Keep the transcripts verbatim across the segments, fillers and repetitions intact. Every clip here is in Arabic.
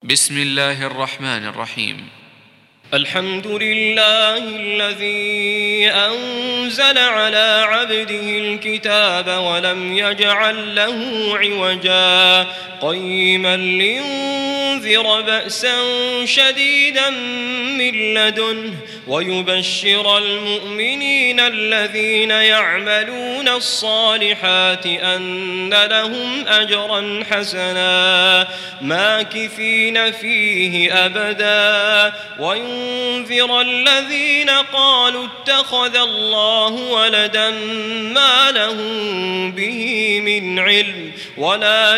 بسم الله الرحمن الرحيم. الحمد لله الذي أنزل على عبده الكتاب ولم يجعل له عوجا قيما لينذر بأسا شديدا من لدنه ويبشر المؤمنين الذين يعملون الصالحات أن لهم أجرا حسنا ماكثين فيه أبدا وينذر الذين قالوا اتخذ الله ولدا ما لهم به من علم ولا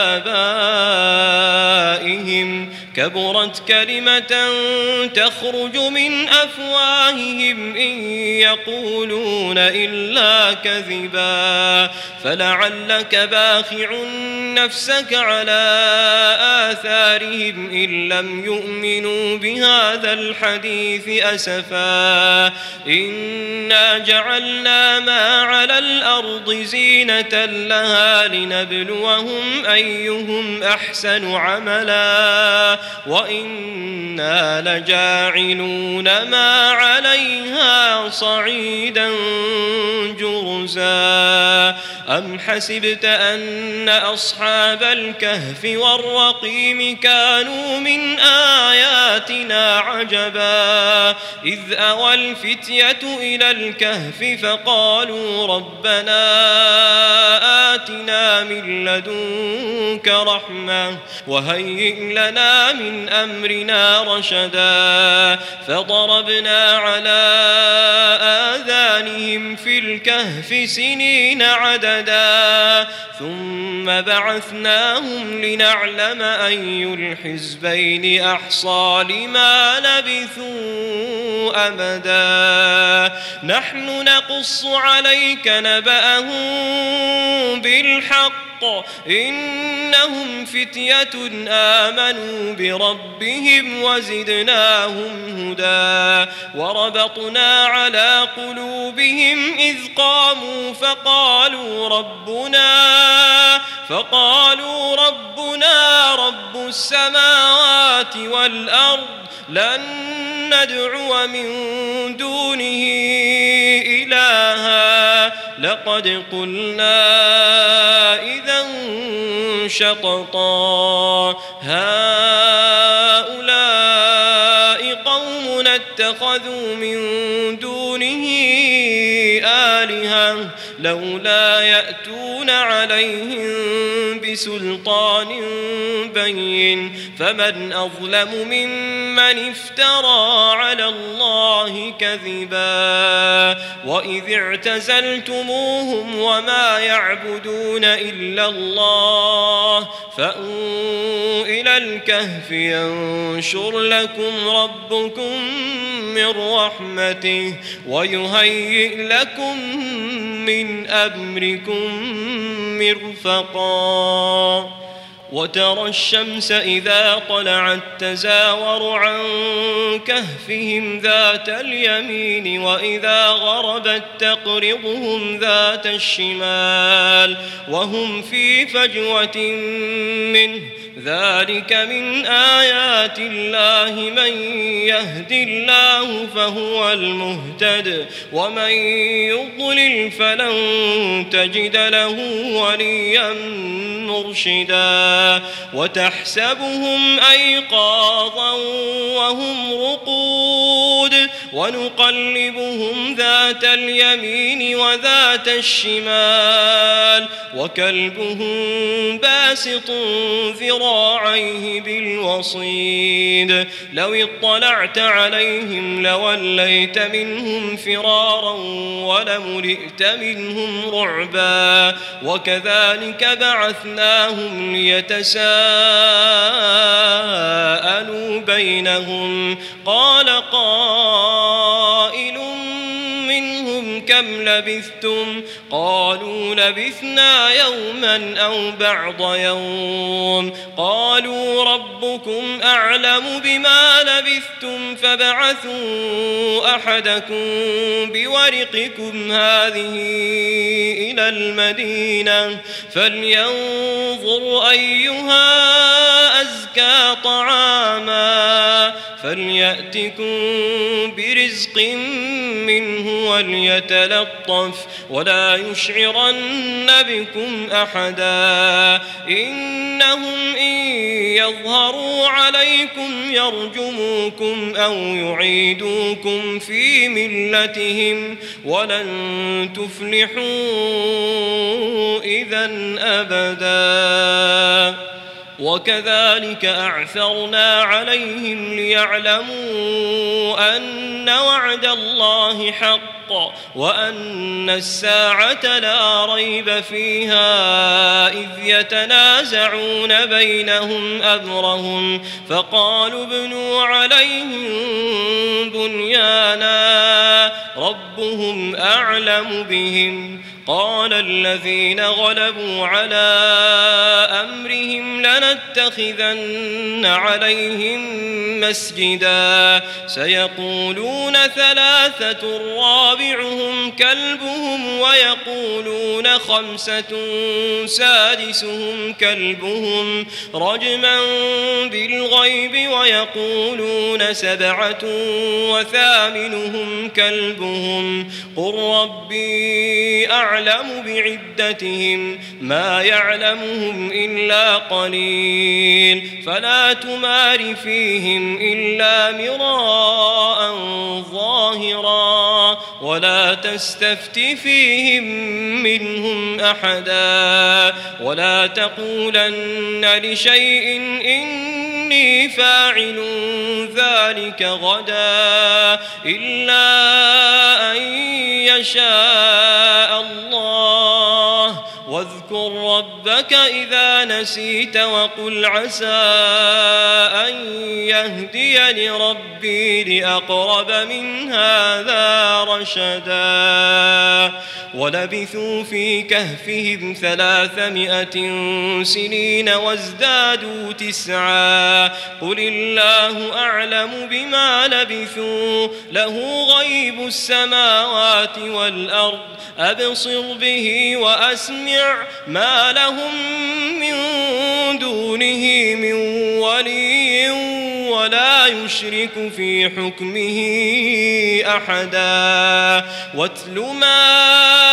لآبائهم كبرت كلمة تخرج من أفواههم إن يقولون إلا كذبا فلعلك باخع نفسك على آثارهم إن لم يؤمنوا بهذا الحديث أسفا إنا جعلنا ما على الأرض زينة لها لنبلوهم أيهم أحسن عملا وإنا لجاعلون ما عليها صعيدا جرزا أم حسبت أن أصحاب الكهف والرقيم كانوا من آياتنا عجبا إذ أوى الفتية إلى الكهف فقالوا ربنا آتنا من لدنك رحمة وهيئ لنا من أمرنا رشدا فضربنا على آذانهم في الكهف سنين عددا ثم بعثناهم لنعلم أي الحزبين أحصى لما لبثوا أمدا نحن نقص عليك نبأهم بالحق إنهم فتية آمنوا بربهم وزدناهم هدى وربطنا على قلوبهم إذ قاموا فقالوا ربنا فقالوا ربنا رب السماوات والأرض لن ندعو من دونه إلها لقد قلنا إذا شططا هؤلاء قوم اتخذوا من دونه آلهة لولا يأتون عليهم بسلطان بين فمن أظلم ممن افترى على الله كذبا وإذ اعتزلتموهم وما يعبدون إلا الله فأووا إلى الكهف ينشر لكم ربكم من رحمته ويهيئ لكم من أمركم مرفقا وترى الشمس إذا طلعت تزاور عن كهفهم ذات اليمين وإذا غربت تقرضهم ذات الشمال وهم في فجوة منه ذلك من آيات الله من يهد الله فهو المهتد ومن يضلل فلن تجد له وليا مرشدا وتحسبهم أيقاظا وهم رقود ونقلبهم ذات اليمين وذات الشمال وكلبهم باسط ذراعيه بالوصيد لو اطلعت عليهم لوليت منهم فرارا ولملئت منهم رعبا وكذلك بعثناهم ليتساءلوا بينهم قال قائل منهم كم لبثتم قالوا لبثنا يوما أو بعض يوم قالوا ربكم أعلم بما لبثتم فابعثوا أحدكم بورقكم هذه إلى المدينة فلينظر أيها أزكى طعاما فليأتكم برزق منه وليتلطف ولا يشعرن بكم أحدا إنهم إن يظهروا عليكم يرجموكم أو يعيدوكم في ملتهم ولن تفلحوا إذا أبدا وكذلك أعثرنا عليهم ليعلموا أن وعد الله حق وأن الساعة لا ريب فيها إذ يتنازعون بينهم أمرهم فقالوا ابنوا عليهم بنيانا ربهم أعلم بهم قال الذين غلبوا على أمرهم لنتخذن عليهم مسجدا سيقولون ثلاثة رابعهم كلبهم ويقولون خمسة سادسهم كلبهم رجما بالغيب ويقولون سبعة وثامنهم كلبهم قل ربي أعلم بعدتهم ما يعلمهم إلا قليل فلا تمار فيهم إلا مراء ظاهرا ولا تستفت فيهم منهم أحدا ولا تقولن لشيء إني فاعل ذلك غدا إلا أن يشاء الله واذكر ربك إذا نسيت وقل عسى أن يهديني ربي لأقرب من هذا رشدا ولبثوا في كهفهم ثلاثمائة سنين وازدادوا تسعا قل الله أعلم بما لبثوا له غيب السماوات والأرض أبصر به وأسمع ما لهم من دونه من ولي ولا يشرك في حكمه أحدا واتل ما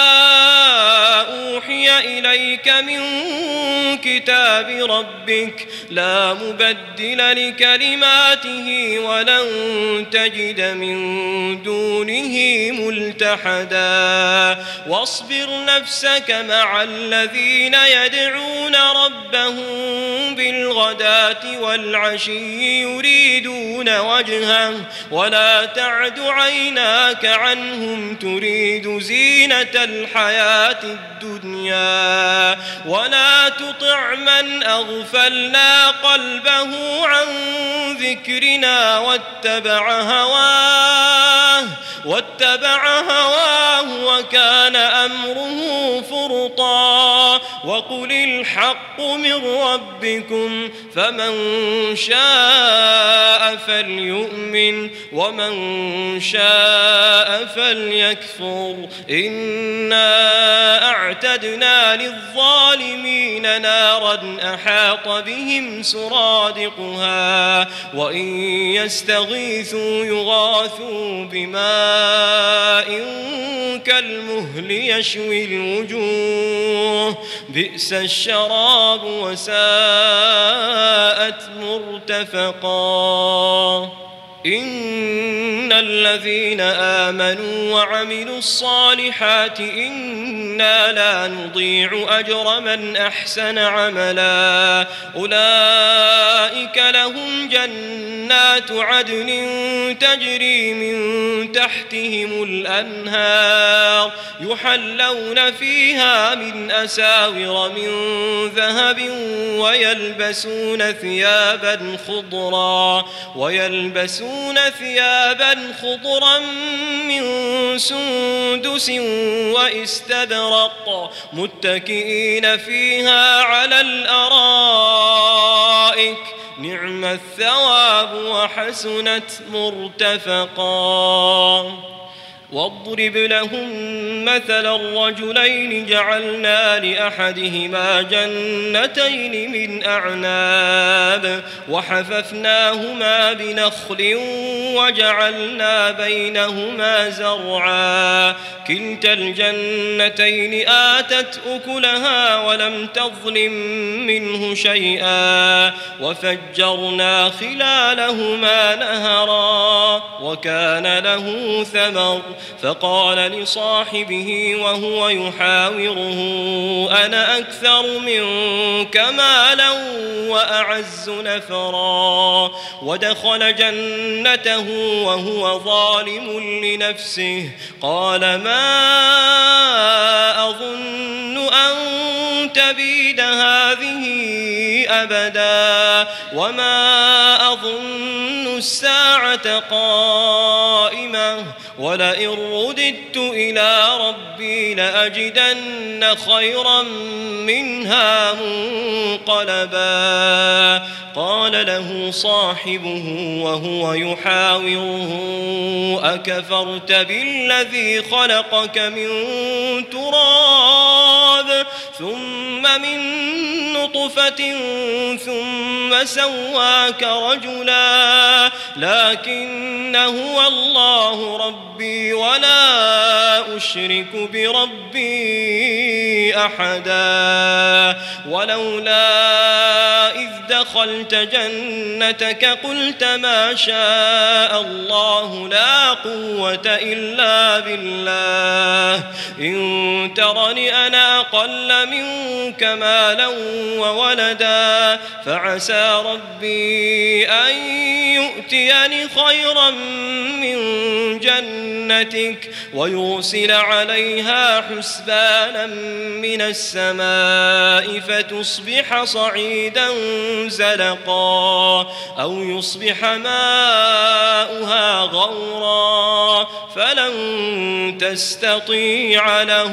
أوحي إليك من كتاب ربك لا مبدل لكلماته ولن تجد من دونه ملتحدا واصبر نفسك مع الذين يدعون ربهم بالغداة والعشي يريدون وجهه ولا تعد عيناك عنهم تريد زينة الحياة الدنيا ولا تطع من أغفلنا قلبه عن ذكرنا واتبع هواه واتبع هواه وكان أمره فرطا وقل الحق من ربكم فمن شاء فليؤمن ومن شاء فليكفر إنا أعتدنا للظالمين نارا أحاط بهم سرادقها وإن يستغيثوا يغاثوا بماء كالمهل يشوي الوجوه بئس الشراب وساءت مرتفقا إن الذين آمنوا وعملوا الصالحات إنا لا نضيع أجر من أحسن عملا أولئك لهم جنات عدن تجري من تحتهم الأنهار يحلون فيها من أساور من ذهب ويلبسون ثيابا خضرا ويلبسون ثيابا خضرا من سندس واستبرق متكئين فيها على الأرائك نعم الثواب وحسنت مرتفقا. واضرب لهم مثل الرجلين جعلنا لأحدهما جنتين من أعناب وحففناهما بنخل وجعلنا بينهما زرعا كلتا الجنتين آتت أكلها ولم تظلم منه شيئا وفجرنا خلالهما نهرا وكان له ثمر فقال لصاحبه وهو يحاوره أنا أكثر منك مالا وأعز نفرا ودخل جنته وهو ظالم لنفسه قال ما أظن أن تبيد هذه أبدا وما أظن الساعة قائمة ولئن رددت إلى ربي لأجدن خيرا منها منقلبا. قال له صاحبه وهو يحاوره أكفرت بالذي خلقك من تراب ثم من نطفة ثم سواك رجلا لكن هو الله ربي ولا أشرك بربي أحدا. ولولا إذ دخلت جنتك قلت ما شاء الله لا قوة إلا بالله إن ترني أنا أقل منك مالا وولدا فعسى ربي أن يؤتيني خيرا من جنتك ويرسل عليها حسبانا من السماء فتصبح صعيدا زلقا أو يصبح ماؤها غورا فلن تستطيع له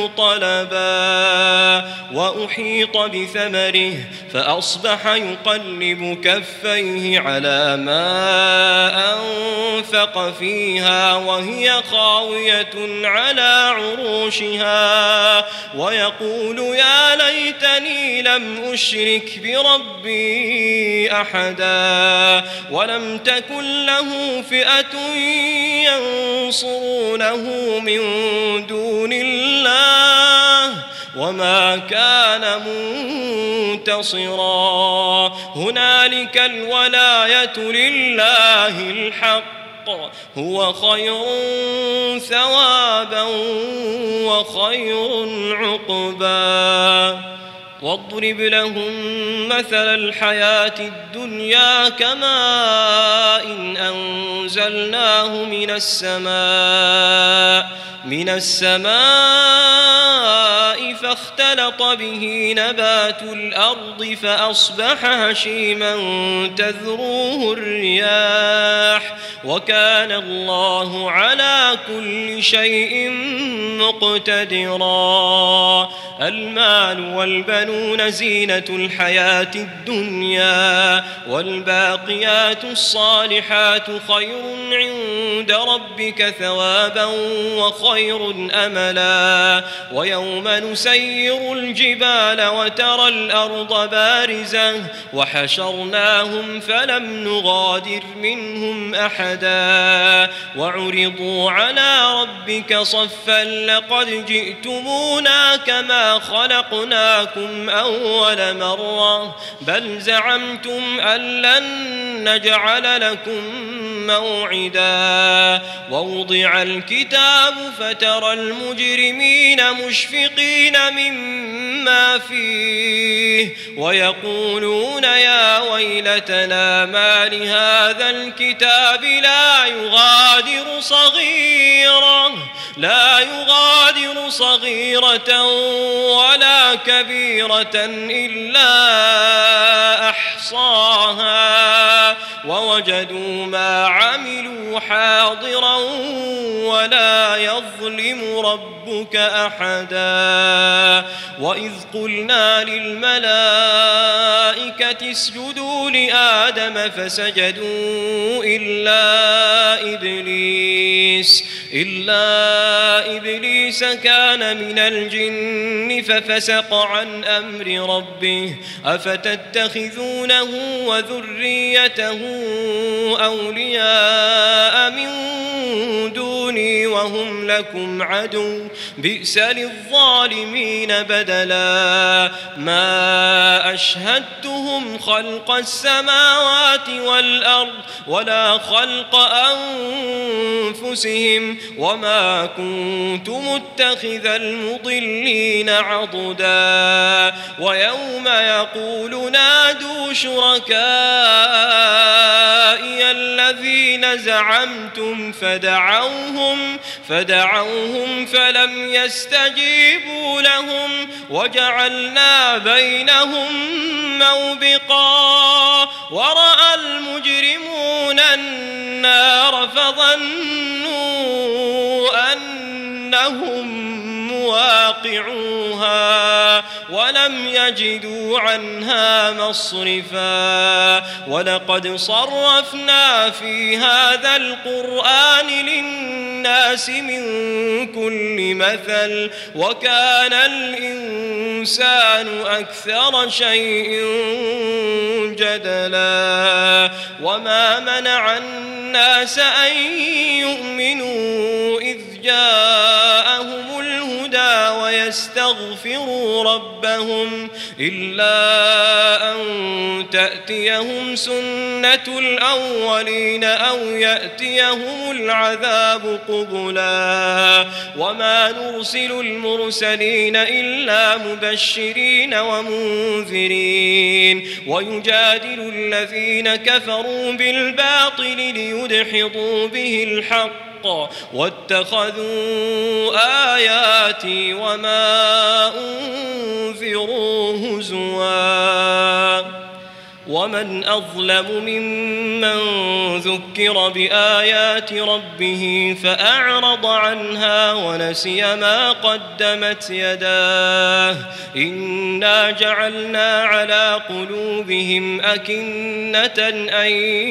طلبا. وأحيط بثمره فأصبح يقلب كفيه على ما أنفق فيها وهي خاوية على عروشها ويقول يا ليتني لم أشرك بربي أحدا ولم تكن له فئة ينصرونه من دون الله وما كان منتصرا. هنالك الولاية لله الحق هو خير ثوابا وخير عقبا. واضرب لهم مثل الحياة الدنيا كماء إن أنزلناه من السماء من السماء فاختلط به نبات الأرض فأصبح هشيما تذروه الرياح وكان الله على كل شيء مقتدرا. المال والبنون زينة الحياة الدنيا والباقيات الصالحات خير عند ربك ثوابا وخير أملا. ويوم نسير الجبال وترى الأرض بارزة وحشرناهم فلم نغادر منهم أحدا وعرضوا على ربك صفا لقد جئتمونا كما خلقناكم أول مرة بل زعمتم أن لن نجعل لكم موعدا. ووضع الكتاب فترى المجرمين مشفقين مما فيه ويقولون يا ويلتنا ما لهذا الكتاب لا يغادر صغيرة لا يغادر صغيرة ولا كبيرة إلا أحصاها ووجدوا ما عملوا حاضرا ولا يظلم ربك أحدا وإذ قلنا للملائكة اسجدوا لآدم فسجدوا إلا إبليس إلا إبليس كان من الجن ففسق عن أمر ربه أفتتخذونه وذريته أولياء من دوني وهم لكم عدو بئس للظالمين بدلا ما أشهدتهم خلق السماوات والأرض ولا خلق أنفسهم وما كنت متخذ المضلين عضدا ويوم يقول نادوا شركائي الذين زعمتم فدعوهم فدعوهم فلم يستجيبوا لهم وجعلنا بينهم موبقا ورأى المجرمون النار فظنوا أنهم مواقعوها ولم يجدوا عنها مصرفا ولقد صرفنا في هذا القرآن للناس من كل مثل وكان الإنسان أكثر شيء جدلا وما منع الناس أن يؤمنوا إذ جاءهم الهدى ويستغفروا ربهم إلا أن تأتيهم سنة الأولين أو يأتيهم العذاب قبلا وما نرسل المرسلين إلا مبشرين ومنذرين ويجادل الذين كفروا بالباطل ليدحضوا به الحق واتخذوا آياتي وما أنذروا هزوا ومن أظلم ممن ذكر بآيات ربه فأعرض عنها ونسي ما قدمت يداه إنا جعلنا على قلوبهم أكنة أن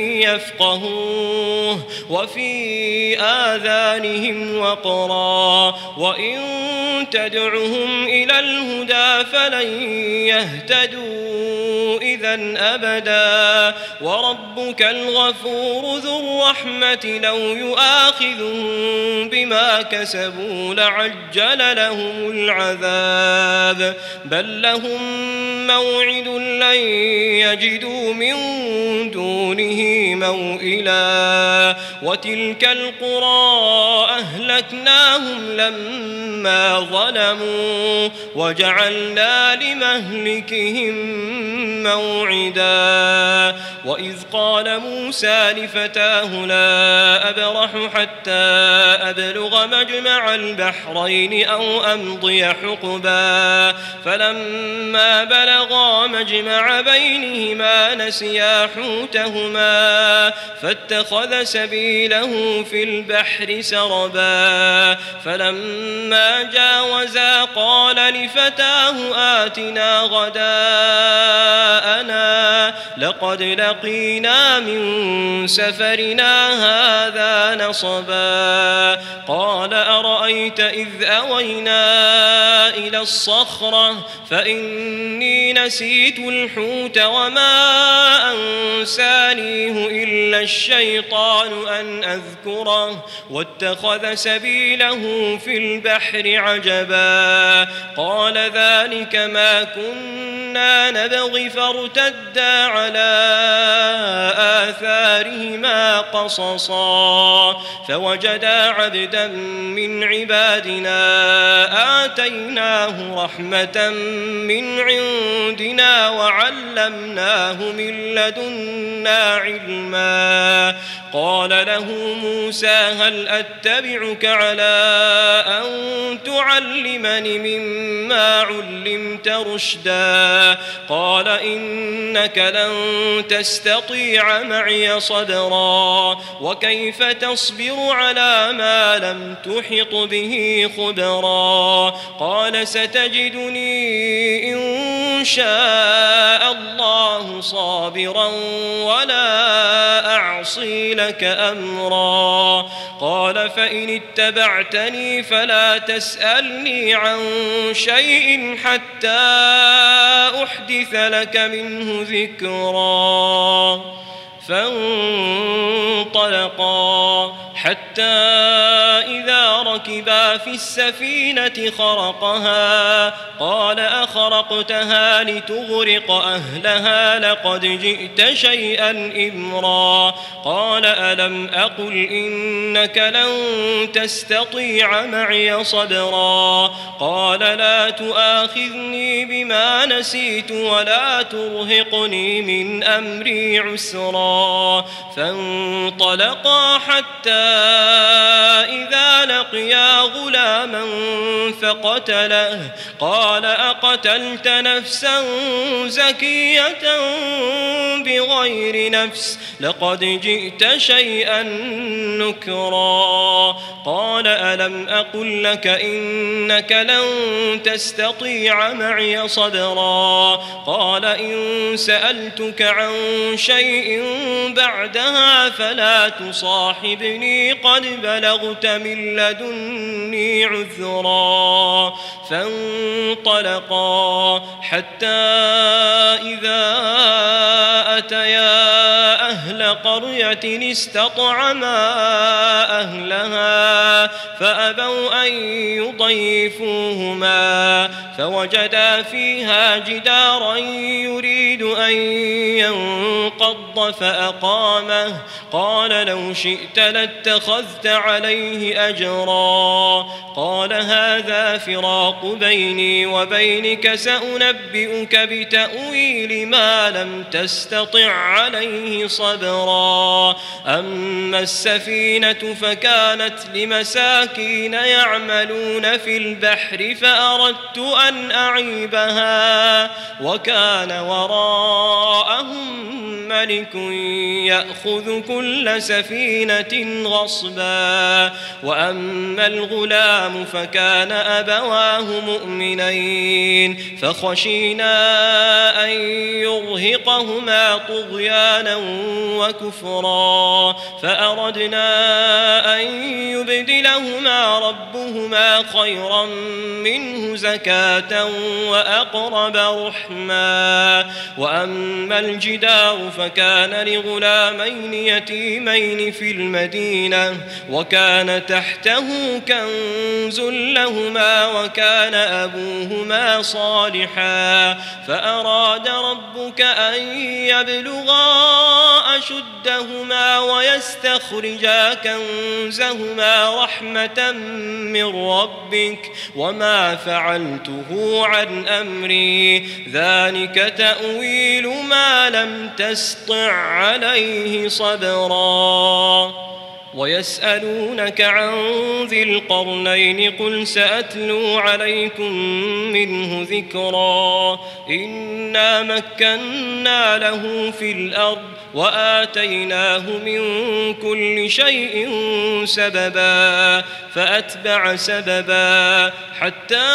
يفقهوه وفي آذانهم وقرا وإن تدعهم إلى الهدى فلن يهتدوا إذا أبدا أبدا وربك الغفور ذو الرحمة لو يؤاخذهم بما كسبوا لعجل لهم العذاب بل لهم موعد لن يجدوا من دونه موئلا وتلك القرى أهلكناهم لما ظلموا وجعلنا لمهلكهم موعدا وإذ قال موسى لفتاه لا أبرح حتى أبلغ مجمع البحرين أو أمضي حقبا فلما بلغا مجمع بينهما نسيا حوتهما فاتخذ سبيله في البحر سربا فلما جاوزا قال لفتاه آتنا غداءنا لقد لقينا من سفرنا هذا نصبا قال أرأيت إذ أوينا إلى الصخرة فإني نسيت الحوت وما أنسانيه إلا الشيطان أن أذكره واتخذ سبيله في البحر عجبا قال ذلك ما كنا نبغي فارتدا على آثارهما قصصا فوجدا عبدا من عبادنا آتيناه رحمة من عندنا وعلمناه من لدنا علما رشدا قال له موسى هل أتبعك على أن تعلمني مما علمت رشدا قال إنك لن تستطيع معي صبرا وكيف تصبر على ما لم تحط به خبرا قال ستجدني إن شاء الله صابرا ولا أعصي لك أمرا قال فإن اتبعتني فلا تسألني عن شيء حتى أحدث لك منه ذكرا فانطلقا حتى إذا ركبا في السفينة خرقها قال أخرقتها لتغرق أهلها لقد جئت شيئا إمرا قال ألم أقل إنك لن تستطيع معي صبرا قال لا تؤاخذني بما نسيت ولا ترهقني من أمري عسرا فانطلقا حتى إذا لقيا غلاما فقتله قال أقتلت نفسا زكية بغير نفس لقد جئت شيئا نكرا قال ألم أقل لك إنك لن تستطيع معي صبرا قال إن سألتك عن شيء بعدها فلا تصاحبني قد بلغت من لدني عذرا فانطلقا حتى إذا أتيا أهل قرية استطعما أهلها فأبوا أن يضيفوهما فوجدا فيها جدارا يريد أن ينقض فأقامه قال لو شئت لاتخذت عليه أجرا قال هذا فراق بيني وبينك سأنبئك بتأويل ما لم تستطع عليه صبرا أما السفينة فكانت لمساكين يعملون في البحر فأردت أن أعيبها وكان وراءهم ملك يأخذ كل سفينة غصبا وأما الغلام فكان أبواه مؤمنين فخشينا أن يرهقهما طغيانا وكفرا فأردنا أن يبدلهما ربهما خيرا منه زكاة وأقرب رحما وأما الجدار فكان لغلامين يتيمين في المدينة وكان تحته كنز لهما وكان أبوهما صالحا فأراد ربك أن يبلغا أشدهما ويستخرجا كنزهما رحمة من ربك وما فعلته عن أمري ذلك تأويل ما لم تسطع عليه صبرا ويسألونك عن ذي القرنين قل سأتلو عليكم منه ذكرا إنا مكنا له في الأرض وآتيناه من كل شيء سببا فأتبع سببا حتى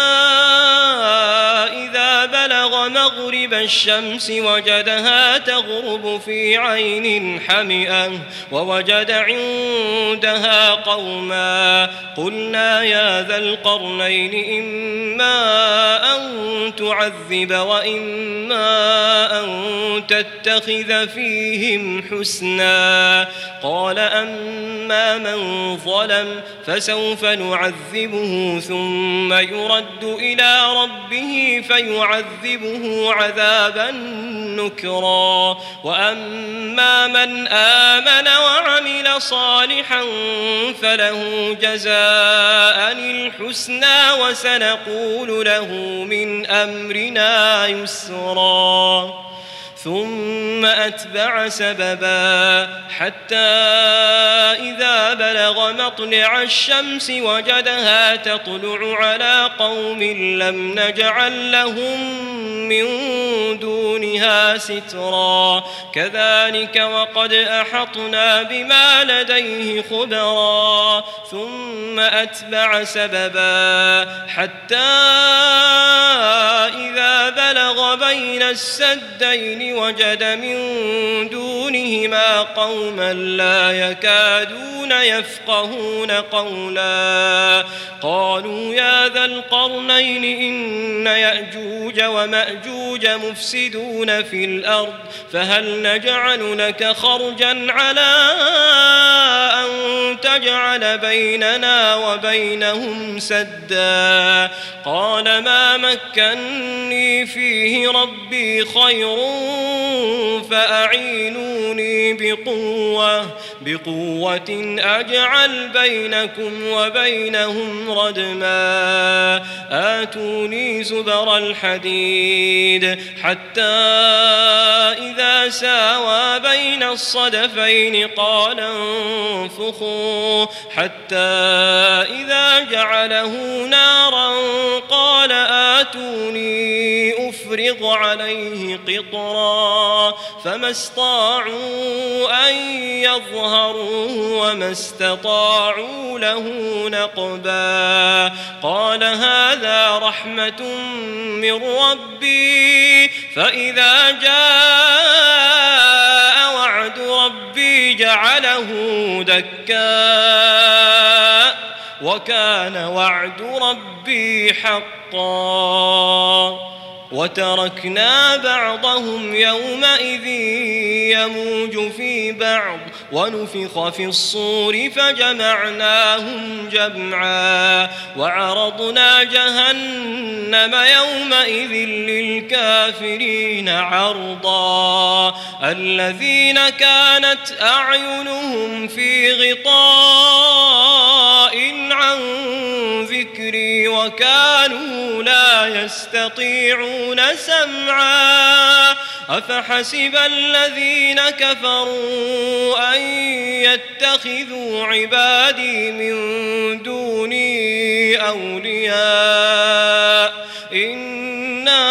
إذا بلغ مغرب الشمس وجدها تغرب في عين حمئة ووجد عندها قوما قلنا يا ذا القرنين إما أن تعذب وإما أن تتخذ فيهم حسنا قال أما من ظلم فسوف نعذبه ثم يرد إلى ربه فيعذبه عذابا نكرا وأما من آمن وعمل صالحا فله جزاء الحسنى وسنقول له من أمرنا يسرا ثم أتبع سببا حتى إذا بلغ مطلع الشمس وجدها تطلع على قوم لم نجعل لهم من دونها سترا كذلك وقد أحطنا بما لديه خبرا ثم أتبع سببا حتى إذا بلغ بين السدين وجد من دونهما قوما لا يكادون يفقهون قولا قالوا يا ذا القرنين إن يأجوج ومأجوج مفسدون في الأرض فهل نجعل لك خرجا على أن تجعل بيننا وبينهم سدا قال ما مكني فيه ربي خير فأعينوني بقوة بقوة أجعل بينكم وبينهم ردما آتوني زبر الحديد حتى إذا ساوى بين الصدفين قال انفخوا حتى إذا جعله نارا قال آتوني أفرغ عليه قطرا فما استطاعوا أن يظهروه وما استطاعوا له نقبا قال هذا رحمة من ربي فإذا جاء وعد ربي جعله دكا وكان وعد ربي حقا وتركنا بعضهم يومئذ يموج في بعض ونفخ في الصور فجمعناهم جمعا وعرضنا جهنم يومئذ للكافرين عرضا الذين كانت أعينهم في غطاء عن ذكري وكانوا لا يستطيعون سمعا أفحسب الذين كفروا أن يتخذوا عبادي من دوني أولياء إنا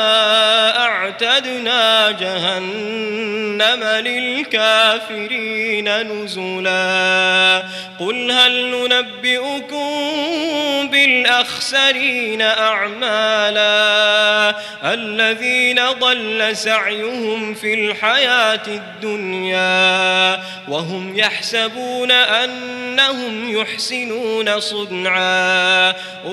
أعتدنا جهنم للكافرين نزلا قل هل ننبئكم بالأخسرين أعمالا الذين ضل سعيهم في الحياة الدنيا وهم يحسبون أنهم يحسنون صنعا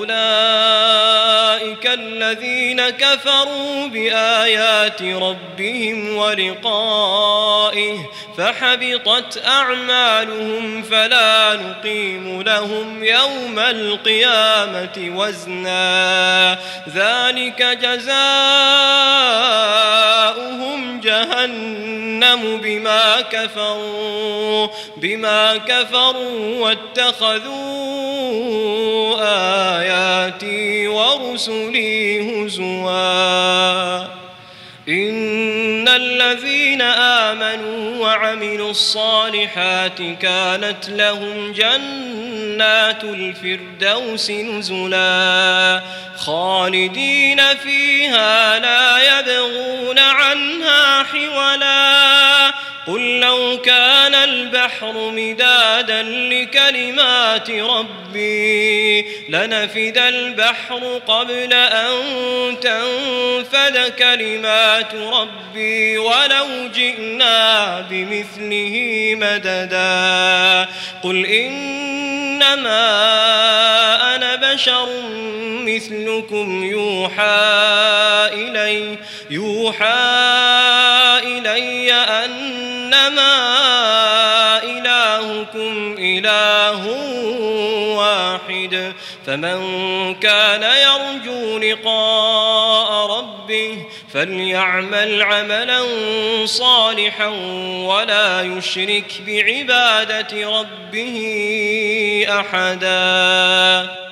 أولئك الذين كفروا بآيات ربهم ولقائه فحبطت أعمالهم فلا نقيم لهم يوم القيامة وزنا ذلك جزاؤهم جهنم بما كفروا بما كفروا واتخذوا آياتي ورسلي هزوا إن الذين آمنوا وعملوا الصالحات كانت لهم جنات الفردوس نزلا خالدين فيها لا يبغون عنها حولا قل لو كان البحر مدادا لكلمات ربي لنفد البحر قبل أن تنفد كلمات ربي ولو جئنا بمثله مددا قل إنما أنا بشر مثلكم يوحى إلي يوحى إلي أنما إلهكم إله واحد فمن كان يرجو لقاء ربه فليعمل عملا صالحا ولا يشرك بعبادة ربه أحدا.